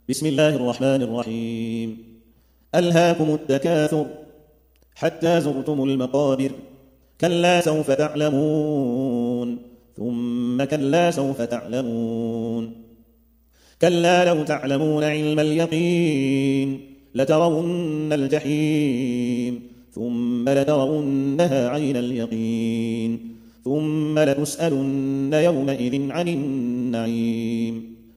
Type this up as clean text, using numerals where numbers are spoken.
بسم الله الرحمن الرحيم. ألهاكم التكاثر حتى زرتم المقابر. كلا سوف تعلمون ثم كلا سوف تعلمون. كلا لو تعلمون علم اليقين لترون الجحيم ثم لترونها عين اليقين ثم لتسألن يومئذ عن النعيم.